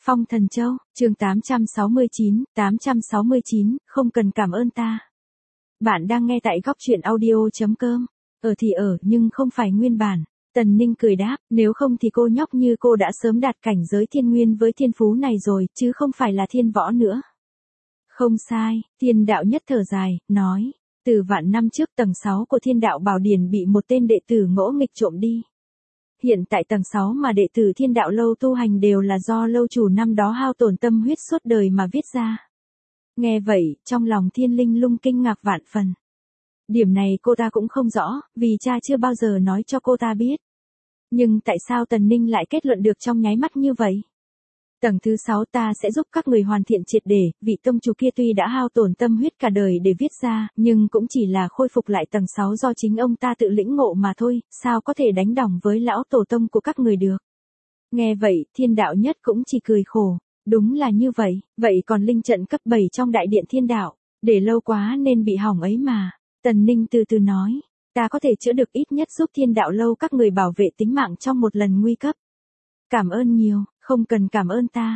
Phong Thần Châu, chương 869, không cần cảm ơn ta. Bạn đang nghe tại góc truyện audio.com. Ở thì ở nhưng không phải nguyên bản. Tần Ninh cười đáp, nếu không thì cô nhóc như cô đã sớm đạt cảnh giới thiên nguyên với thiên phú này rồi, chứ không phải là thiên võ nữa. Không sai, Thiên Đạo Nhất thở dài, nói, từ vạn năm trước tầng 6 của Thiên Đạo Bảo Điển bị một tên đệ tử ngỗ nghịch trộm đi. Hiện tại tầng 6 mà đệ tử Thiên Đạo Lâu tu hành đều là do lâu chủ năm đó hao tổn tâm huyết suốt đời mà viết ra. Nghe vậy, trong lòng Thiên Linh Lung kinh ngạc vạn phần. Điểm này cô ta cũng không rõ, vì cha chưa bao giờ nói cho cô ta biết. Nhưng tại sao Tần Ninh lại kết luận được trong nháy mắt như vậy? Tầng thứ 6 ta sẽ giúp các người hoàn thiện triệt để, vị tông chủ kia tuy đã hao tổn tâm huyết cả đời để viết ra, nhưng cũng chỉ là khôi phục lại tầng 6 do chính ông ta tự lĩnh ngộ mà thôi, sao có thể đánh đồng với lão tổ tông của các người được. Nghe vậy, Thiên Đạo Nhất cũng chỉ cười khổ, đúng là như vậy, vậy còn linh trận cấp 7 trong đại điện Thiên Đạo, để lâu quá nên bị hỏng ấy mà. Tần Ninh từ từ nói, ta có thể chữa được ít nhất giúp Thiên Đạo Lâu các người bảo vệ tính mạng trong một lần nguy cấp. Cảm ơn nhiều, không cần cảm ơn ta.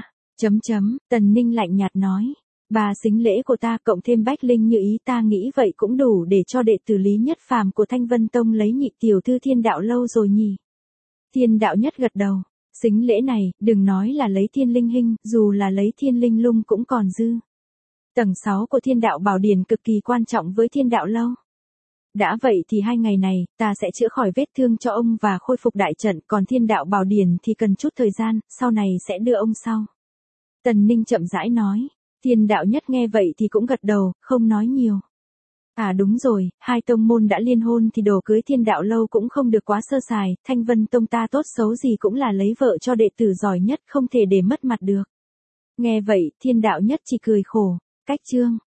Tần Ninh lạnh nhạt nói. 3 sính lễ của ta cộng thêm bách linh như ý ta nghĩ vậy cũng đủ để cho đệ tử Lý Nhất Phàm của Thanh Vân Tông lấy nhị tiểu thư Thiên Đạo Lâu rồi nhỉ. Thiên Đạo Nhất gật đầu. Sính lễ này, đừng nói là lấy Thiên Linh Hinh, dù là lấy Thiên Linh Lung cũng còn dư. Tầng 6 của Thiên Đạo Bảo Điển cực kỳ quan trọng với Thiên Đạo Lâu. Đã vậy thì 2 ngày này, ta sẽ chữa khỏi vết thương cho ông và khôi phục đại trận, còn Thiên Đạo Bảo Điển thì cần chút thời gian, sau này sẽ đưa ông sau. Tần Ninh chậm rãi nói. Thiên Đạo Nhất nghe vậy thì cũng gật đầu, không nói nhiều. À đúng rồi, 2 tông môn đã liên hôn thì đồ cưới Thiên Đạo Lâu cũng không được quá sơ sài, Thanh Vân Tông ta tốt xấu gì cũng là lấy vợ cho đệ tử giỏi nhất, không thể để mất mặt được. Nghe vậy, Thiên Đạo Nhất chỉ cười khổ. Cách chương